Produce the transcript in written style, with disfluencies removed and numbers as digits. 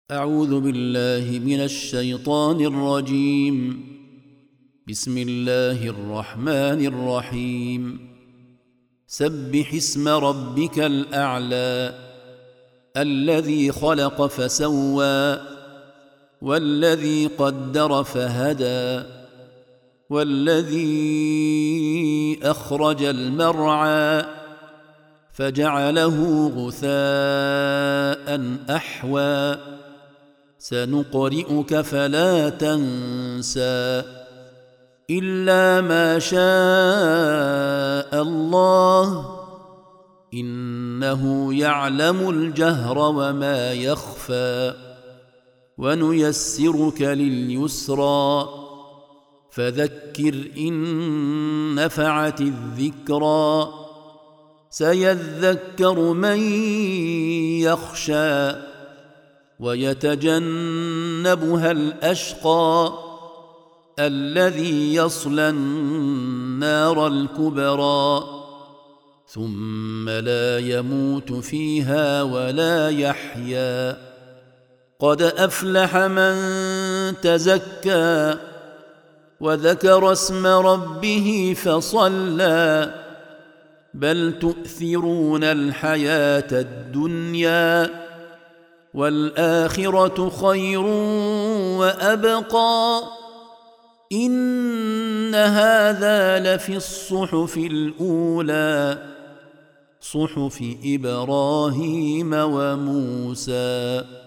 أعوذ بالله من الشيطان الرجيم. بسم الله الرحمن الرحيم. سبح اسم ربك الأعلى الذي خلق فسوى والذي قدر فهدى والذي أخرج المرعى فجعله غثاء أحوى سنقرئك فلا تنسى إلا ما شاء الله إنه يعلم الجهر وما يخفى ونيسرك لليسرى فذكر إن نفعت الذكرى سيذكر من يخشى ويتجنبها الأشقى الذي يصلى النار الكبرى ثم لا يموت فيها ولا يحيا قد أفلح من تزكى وذكر اسم ربه فصلى بل تؤثرون الحياة الدنيا والآخرة خير وأبقى إن هذا لفي الصحف الأولى صحف إبراهيم وموسى.